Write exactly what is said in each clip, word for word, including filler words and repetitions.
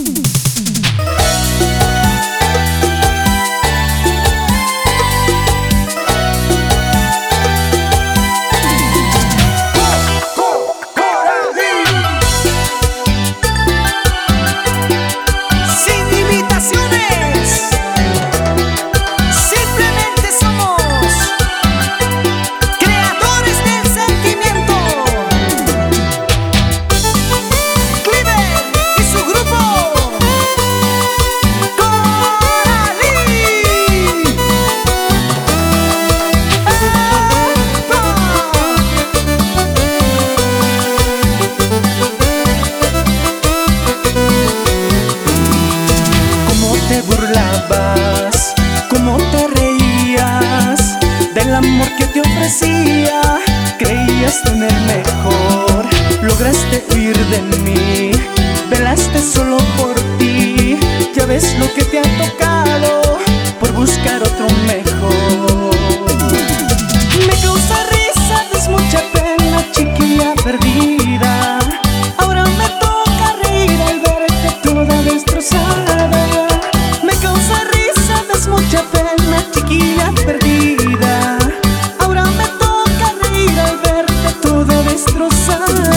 Cómo te reías del amor que te ofrecía. Creías tener mejor, lograste huir de mí, velaste solo por ti. Ya ves lo que te ha tocado por buscar otro mejor. Me causa risa, es mucha pena, chiquilla perdida. Ahora me toca reír al verte toda destrozada. Me causa risa, es mucha pena, chiquilla perdida. Ahora me toca reír al verte toda destrozada.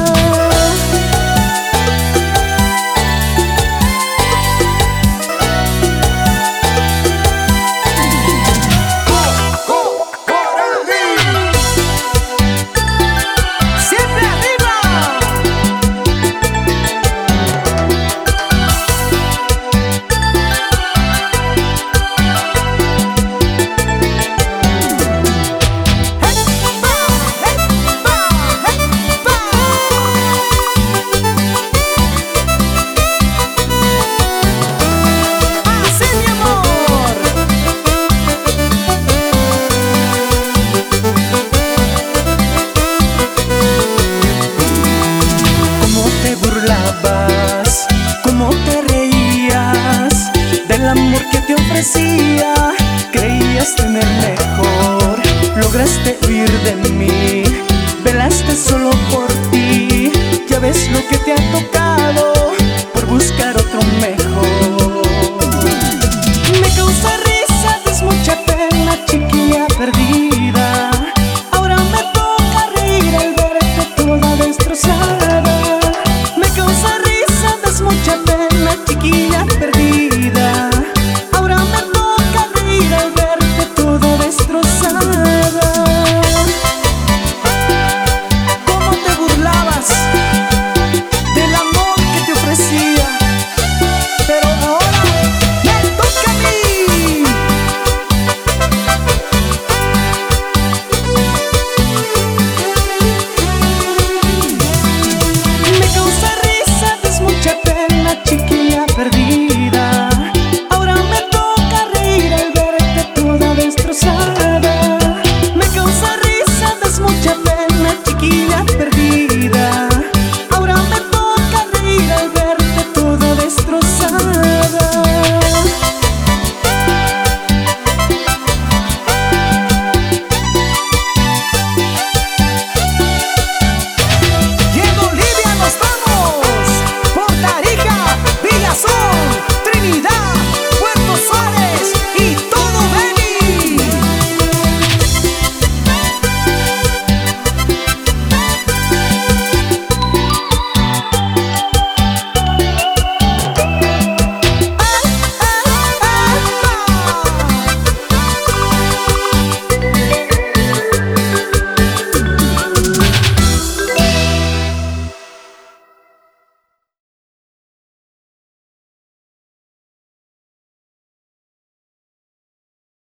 Cómo te reías del amor que te ofrecía. Creías tener mejor, lograste huir de mí, velaste solo por ti. Ya ves lo que te ha tocado